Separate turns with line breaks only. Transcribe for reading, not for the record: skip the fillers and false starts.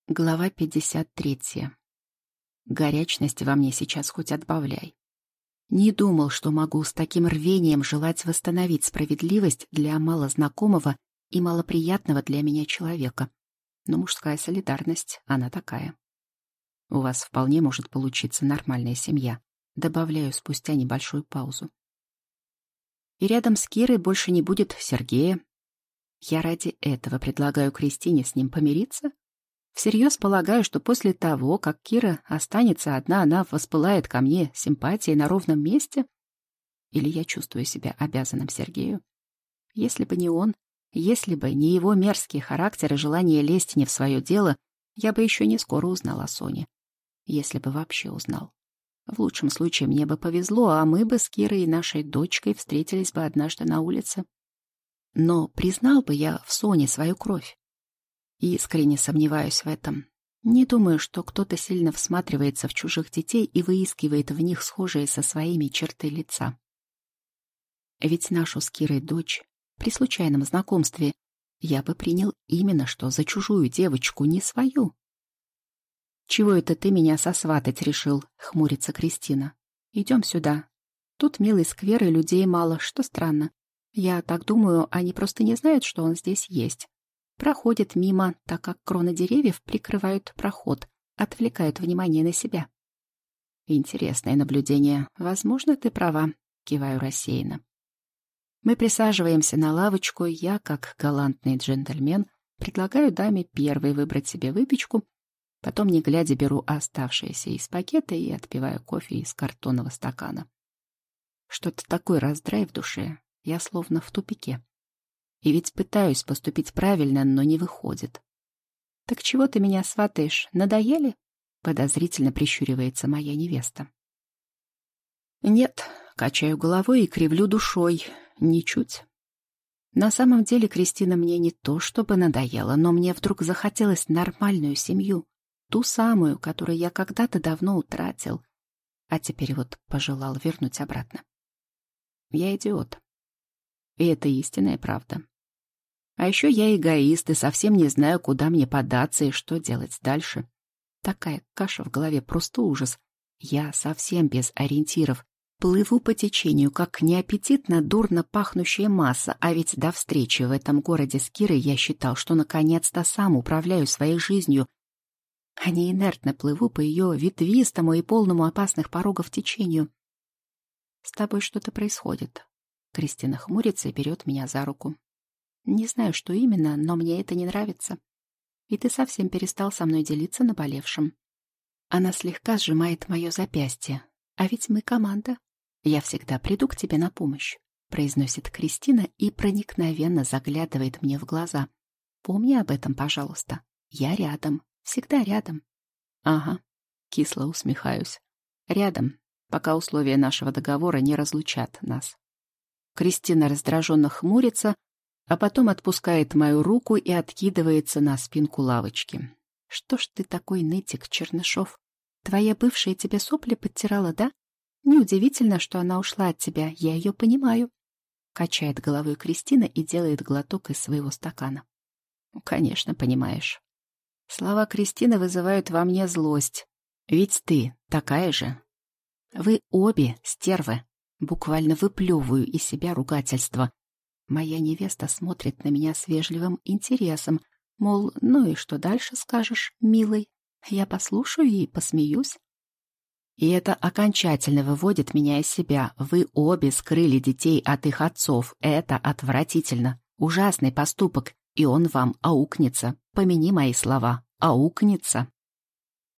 Глава 53. Горячность во мне сейчас хоть отбавляй. Не думал, что могу с таким рвением желать восстановить справедливость для малознакомого и малоприятного для меня человека. Но мужская солидарность, она такая. У вас вполне может получиться нормальная семья, добавляю спустя небольшую паузу. И рядом с Кирой больше не будет Сергея. Я ради этого предлагаю Кристине с ним помириться? Всерьез полагаю, что после того, как Кира останется одна, она воспылает ко мне симпатией на ровном месте? Или я чувствую себя обязанным Сергею? Если бы не он, если бы не его мерзкий характер и желание лезть не в свое дело, я бы еще не скоро узнал о Соне. Если бы вообще узнал. В лучшем случае мне бы повезло, а мы бы с Кирой и нашей дочкой встретились бы однажды на улице. Но признал бы я в Соне свою кровь? Искренне сомневаюсь в этом. Не думаю, что кто-то сильно всматривается в чужих детей и выискивает в них схожие со своими черты лица. Ведь нашу с Кирой дочь при случайном знакомстве я бы принял именно что за чужую девочку, не свою. «Чего это ты меня сосватать решил?» — хмурится Кристина. «Идем сюда. Тут милый сквер и людей мало, что странно. Я так думаю, они просто не знают, что он здесь есть. Проходит мимо, так как кроны деревьев прикрывают проход, отвлекают внимание на себя». «Интересное наблюдение. Возможно, ты права», — киваю рассеянно. Мы присаживаемся на лавочку, я, как галантный джентльмен, предлагаю даме первой выбрать себе выпечку, потом, не глядя, беру оставшиеся из пакета и отпиваю кофе из картонного стакана. Что-то такой раздрай в душе, я словно в тупике. И ведь пытаюсь поступить правильно, но не выходит. «Так чего ты меня сватаешь? Надоели?» — подозрительно прищуривается моя невеста. «Нет», — качаю головой и кривлю душой. Ничуть. На самом деле Кристина мне не то чтобы надоела, но мне вдруг захотелось нормальную семью, ту самую, которую я когда-то давно утратил, а теперь вот пожелал вернуть обратно. Я идиот. И это истинная правда. А еще я эгоист и совсем не знаю, куда мне податься и что делать дальше. Такая каша в голове, просто ужас. Я совсем без ориентиров. Плыву по течению, как неаппетитно, дурно пахнущая масса, а ведь до встречи в этом городе с Кирой я считал, что наконец-то сам управляю своей жизнью, а не инертно плыву по ее ветвистому и полному опасных порогов течению. «С тобой что-то происходит». Кристина хмурится и берет меня за руку. «Не знаю, что именно, но мне это не нравится. И ты совсем перестал со мной делиться наболевшим». Она слегка сжимает мое запястье. «А ведь мы команда. Я всегда приду к тебе на помощь», — произносит Кристина и проникновенно заглядывает мне в глаза. «Помни об этом, пожалуйста. Я рядом, всегда рядом». «Ага», — кисло усмехаюсь. «Рядом, пока условия нашего договора не разлучат нас». Кристина раздраженно хмурится, а потом отпускает мою руку и откидывается на спинку лавочки. «Что ж ты такой нытик, Чернышов? Твоя бывшая тебе сопли подтирала, да? Неудивительно, что она ушла от тебя, я ее понимаю». Качает головой Кристина и делает глоток из своего стакана. «Конечно, понимаешь». Слова Кристины вызывают во мне злость. Ведь ты такая же. Вы обе стервы. Буквально выплевываю из себя ругательство. Моя невеста смотрит на меня с вежливым интересом, мол, ну и что дальше скажешь, милый? Я послушаю и посмеюсь. И это окончательно выводит меня из себя. Вы обе скрыли детей от их отцов. Это отвратительно. Ужасный поступок. И он вам аукнется. Помяни мои слова. Аукнется.